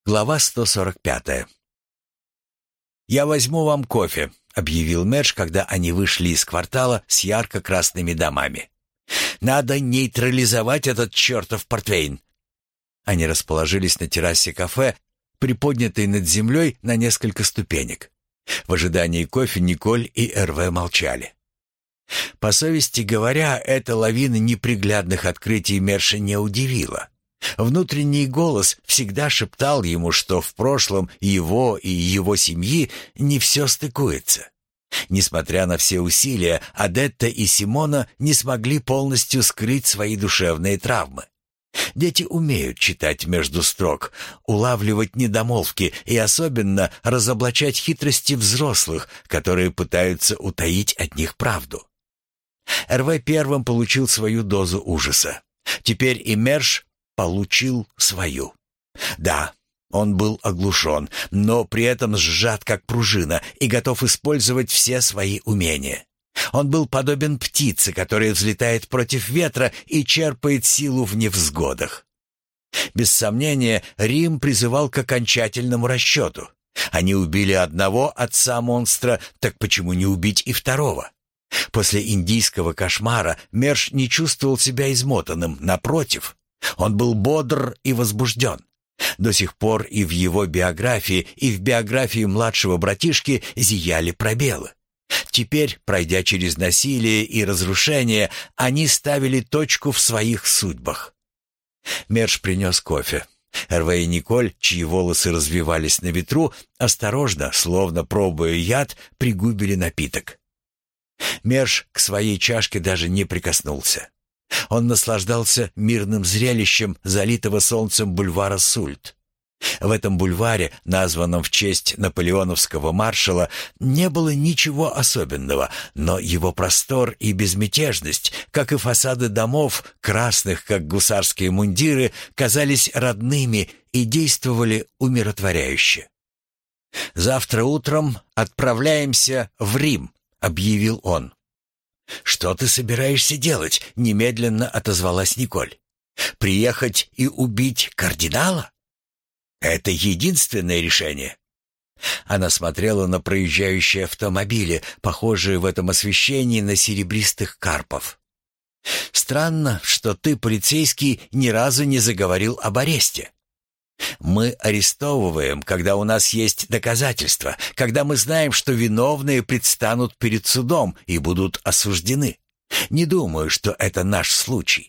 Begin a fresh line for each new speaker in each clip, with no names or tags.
Глава 145. «Я возьму вам кофе», — объявил Мэдж, когда они вышли из квартала с ярко-красными домами. «Надо нейтрализовать этот чертов портвейн». Они расположились на террасе кафе, приподнятой над землей на несколько ступенек. В ожидании кофе Николь и Эрве молчали. По совести говоря, эта лавина неприглядных открытий Мерша не удивила. Внутренний голос всегда шептал ему, что в прошлом его и его семьи не все стыкуется. Несмотря на все усилия, Адетта и Симона не смогли полностью скрыть свои душевные травмы. Дети умеют читать между строк, улавливать недомолвки и особенно разоблачать хитрости взрослых, которые пытаются утаить от них правду. Эрве первым получил свою дозу ужаса. Теперь и Мерш получил свою. Да, он был оглушен, но при этом сжат как пружина и готов использовать все свои умения. Он был подобен птице, которая взлетает против ветра и черпает силу в невзгодах. Без сомнения, Рим призывал к окончательному расчету. Они убили одного отца-монстра, так почему не убить и второго? После индийского кошмара Мерш не чувствовал себя измотанным, напротив. Он был бодр и возбужден. До сих пор и в его биографии, и в биографии младшего братишки зияли пробелы. Теперь, пройдя через насилие и разрушение, они ставили точку в своих судьбах. Мерш принес кофе. Эрве и Николь, чьи волосы развивались на ветру, осторожно, словно пробуя яд, пригубили напиток. Мерш к своей чашке даже не прикоснулся. Он наслаждался мирным зрелищем залитого солнцем бульвара Сульт. В этом бульваре, названном в честь наполеоновского маршала, не было ничего особенного, но его простор и безмятежность, как и фасады домов, красных, как гусарские мундиры, казались родными и действовали умиротворяюще. «Завтра утром отправляемся в Рим», — объявил он. «Что ты собираешься делать?» — немедленно отозвалась Николь. «Приехать и убить кардинала? Это единственное решение». Она смотрела на проезжающие автомобили, похожие в этом освещении на серебристых карпов. «Странно, что ты, полицейский, ни разу не заговорил об аресте. Мы арестовываем, когда у нас есть доказательства, когда мы знаем, что виновные предстанут перед судом и будут осуждены. Не думаю, что это наш случай».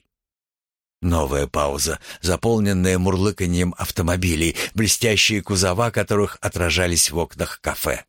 Новая пауза, заполненная мурлыканьем автомобилей, блестящие кузова которых отражались в окнах кафе.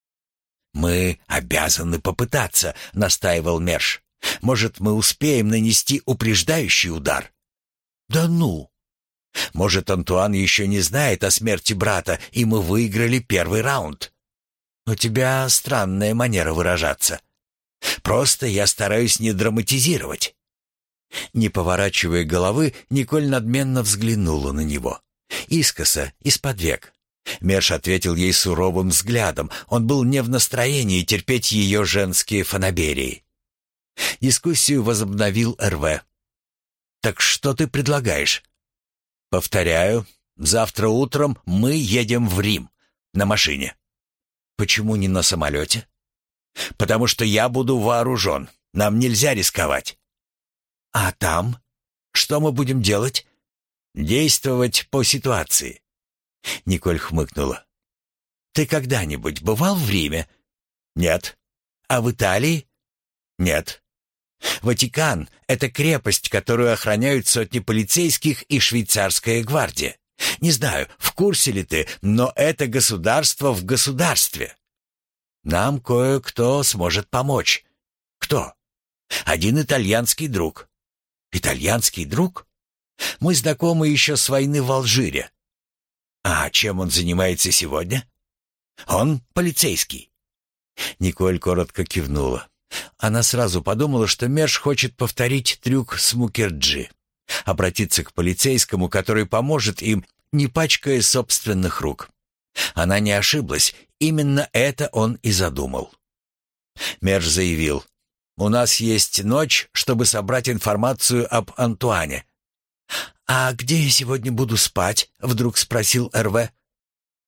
«Мы обязаны попытаться», — настаивал Мерш. «Может, мы успеем нанести упреждающий удар?» «Да ну!» «Может, Антуан еще не знает о смерти брата, и мы выиграли первый раунд?» «У тебя странная манера выражаться. Просто я стараюсь не драматизировать». Не поворачивая головы, Николь надменно взглянула на него. Искоса, из-под век. Мерш ответил ей суровым взглядом. Он был не в настроении терпеть ее женские фанаберии. Дискуссию возобновил Эрве. «Так что ты предлагаешь?» «Повторяю, завтра утром мы едем в Рим. На машине». «Почему не на самолете?» «Потому что я буду вооружен. Нам нельзя рисковать». «А там? Что мы будем делать?» «Действовать по ситуации». Николь хмыкнула. «Ты когда-нибудь бывал в Риме?» «Нет». «А в Италии?» «Нет». «Ватикан — это крепость, которую охраняют сотни полицейских и швейцарская гвардия. Не знаю, в курсе ли ты, но это государство в государстве. Нам кое-кто сможет помочь». «Кто?» «Один итальянский друг». «Итальянский друг?» «Мы знакомы еще с войны в Алжире». «А чем он занимается сегодня?» «Он полицейский». Николь коротко кивнула. Она сразу подумала, что Мерш хочет повторить трюк с Мукерджи. Обратиться к полицейскому, который поможет им, не пачкая собственных рук. Она не ошиблась, именно это он и задумал. Мерш заявил: «У нас есть ночь, чтобы собрать информацию об Антуане». «А где я сегодня буду спать?» — вдруг спросил Эрве.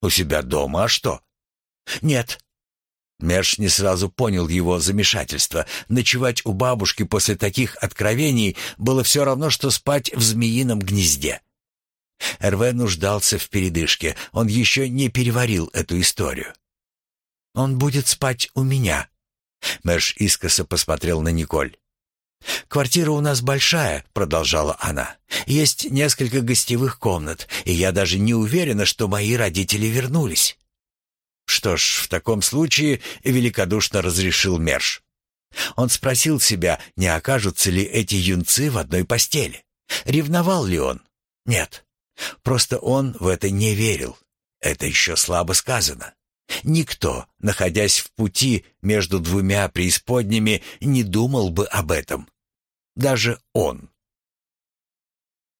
«У себя дома, а что?» «Нет». Мерш не сразу понял его замешательство. Ночевать у бабушки после таких откровений было все равно, что спать в змеином гнезде. Эрве нуждался в передышке. Он еще не переварил эту историю. «Он будет спать у меня». Мерш искоса посмотрел на Николь. «Квартира у нас большая», — продолжала она. «Есть несколько гостевых комнат, и я даже не уверена, что мои родители вернулись». «Что ж, в таком случае», — великодушно разрешил Мерш. Он спросил себя, не окажутся ли эти юнцы в одной постели. Ревновал ли он? Нет. Просто он в это не верил. Это еще слабо сказано. Никто, находясь в пути между двумя преисподними, не думал бы об этом. Даже он.